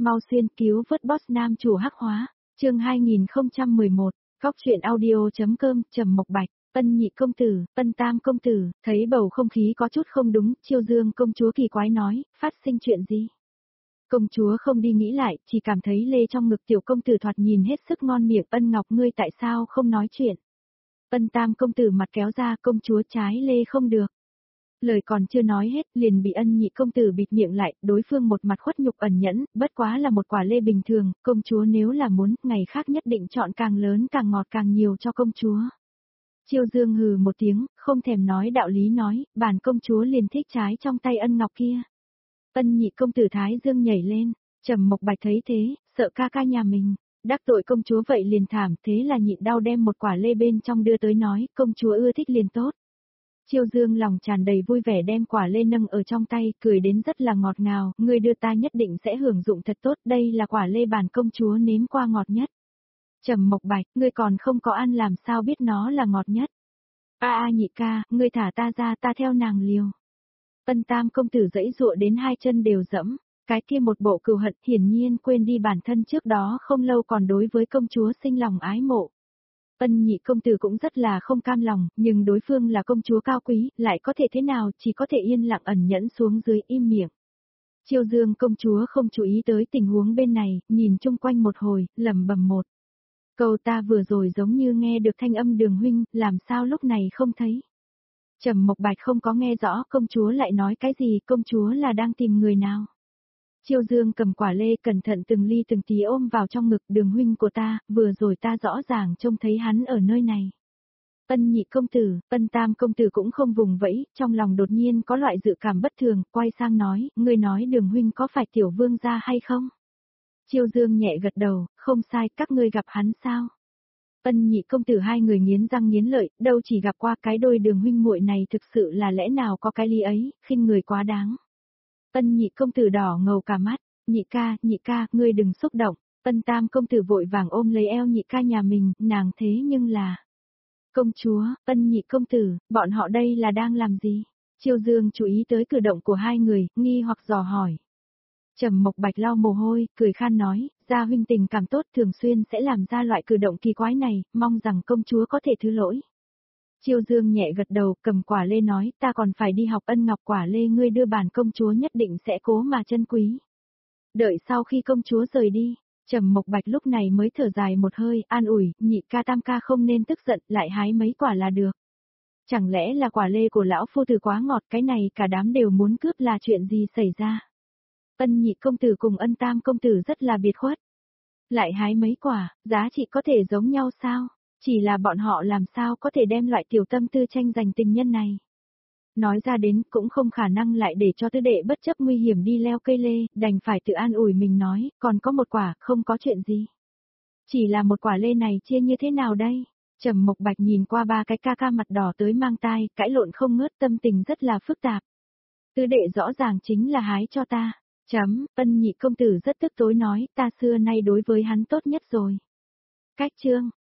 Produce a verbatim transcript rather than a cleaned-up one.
mau xuyên cứu vớt boss nam chủ hắc hóa, chương hai nghìn không trăm mười một, góc truyện audio.com, Trầm Mộc Bạch, Ân nhị công tử, Ân tam công tử, thấy bầu không khí có chút không đúng, Chiêu Dương công chúa kỳ quái nói, phát sinh chuyện gì? Công chúa không đi nghĩ lại, chỉ cảm thấy lê trong ngực tiểu công tử thoạt nhìn hết sức ngon miệng. Ân Ngọc ngươi tại sao không nói chuyện? Ân tam công tử mặt kéo ra, công chúa trái lê không được. Lời còn chưa nói hết, liền bị Ân nhị công tử bịt miệng lại, đối phương một mặt khuất nhục ẩn nhẫn, bất quá là một quả lê bình thường, công chúa nếu là muốn, ngày khác nhất định chọn càng lớn càng ngọt càng nhiều cho công chúa. Chiêu Dương hừ một tiếng, không thèm nói đạo lý nói, bản công chúa liền thích trái trong tay Ân Ngọc kia. Ân nhị công tử thái dương nhảy lên, Trầm Mộc Bạch thấy thế, sợ ca ca nhà mình, đắc tội công chúa vậy liền thảm, thế là nhịn đau đem một quả lê bên trong đưa tới nói, công chúa ưa thích liền tốt. Chiêu Dương lòng tràn đầy vui vẻ đem quả lê nâng ở trong tay, cười đến rất là ngọt ngào, ngươi đưa ta nhất định sẽ hưởng dụng thật tốt, đây là quả lê bản công chúa nếm qua ngọt nhất. Trầm Mộc Bạch, ngươi còn không có ăn làm sao biết nó là ngọt nhất. A a nhị ca, ngươi thả ta ra, ta theo nàng liều. Ân tam công tử giãy giụa đến hai chân đều dẫm, cái kia một bộ cừu hận hiển nhiên quên đi bản thân trước đó không lâu còn đối với công chúa sinh lòng ái mộ. Ân nhị công tử cũng rất là không cam lòng, nhưng đối phương là công chúa cao quý, lại có thể thế nào, chỉ có thể yên lặng ẩn nhẫn xuống dưới im miệng. Chiêu Dương công chúa không chú ý tới tình huống bên này, nhìn chung quanh một hồi, lẩm bẩm một câu, ta vừa rồi giống như nghe được thanh âm Đường huynh, làm sao lúc này không thấy. Trầm Mộc Bạch không có nghe rõ công chúa lại nói cái gì, công chúa là đang tìm người nào. Chiêu Dương cầm quả lê cẩn thận từng ly từng tí ôm vào trong ngực, Đường huynh của ta, vừa rồi ta rõ ràng trông thấy hắn ở nơi này. Ân nhị công tử, Ân tam công tử cũng không vùng vẫy, trong lòng đột nhiên có loại dự cảm bất thường, quay sang nói, ngươi nói Đường huynh có phải tiểu vương gia hay không? Chiêu Dương nhẹ gật đầu, không sai, các ngươi gặp hắn sao? Ân nhị công tử hai người nghiến răng nghiến lợi, đâu chỉ gặp qua cái đôi Đường huynh muội này thực sự là lẽ nào có cái lý ấy, khinh người quá đáng. Ân nhị công tử đỏ ngầu cả mắt, nhị ca, nhị ca, ngươi đừng xúc động. Ân tam công tử vội vàng ôm lấy eo nhị ca nhà mình, nàng thế nhưng là... Công chúa, Ân nhị công tử, bọn họ đây là đang làm gì? Chiêu Dương chú ý tới cử động của hai người, nghi hoặc dò hỏi. Trầm Mộc Bạch lau mồ hôi, cười khan nói, gia huynh tình cảm tốt thường xuyên sẽ làm ra loại cử động kỳ quái này, mong rằng công chúa có thể thứ lỗi. Chiêu Dương nhẹ gật đầu, cầm quả lê nói, ta còn phải đi học. Ân Ngọc quả lê ngươi đưa bản công chúa nhất định sẽ cố mà trân quý. Đợi sau khi công chúa rời đi, Trầm Mộc Bạch lúc này mới thở dài một hơi, an ủi, nhị ca tam ca không nên tức giận, lại hái mấy quả là được. Chẳng lẽ là quả lê của lão phu tử quá ngọt, cái này cả đám đều muốn cướp là chuyện gì xảy ra? Ân nhị công tử cùng Ân tam công tử rất là biệt khuất. Lại hái mấy quả, giá trị có thể giống nhau sao? Chỉ là bọn họ làm sao có thể đem loại tiểu tâm tư tranh giành tình nhân này. Nói ra đến cũng không khả năng lại để cho tứ đệ bất chấp nguy hiểm đi leo cây lê, đành phải tự an ủi mình nói, còn có một quả, không có chuyện gì. Chỉ là một quả lê này chia như thế nào đây? Trầm Mộc Bạch nhìn qua ba cái ca ca mặt đỏ tới mang tai, cãi lộn không ngớt, tâm tình rất là phức tạp. Tứ đệ rõ ràng chính là hái cho ta. Chấm, Ân nhị công tử rất tức tối nói, ta xưa nay đối với hắn tốt nhất rồi. Cách chương.